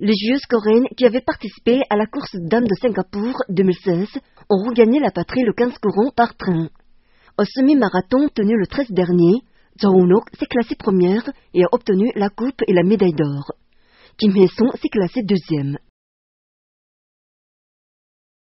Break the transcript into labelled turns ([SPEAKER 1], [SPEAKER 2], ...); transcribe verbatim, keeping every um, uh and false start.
[SPEAKER 1] Les joueuses coréennes qui avaient participé à la course dames de Singapour deux mille seize ont regagné la patrie le quinze courant par train. Au semi-marathon tenu le treize dernier, Jo Eun-ok s'est classée première et a obtenu la coupe et la médaille d'or. Kim Hye-sung s'est classée deuxième.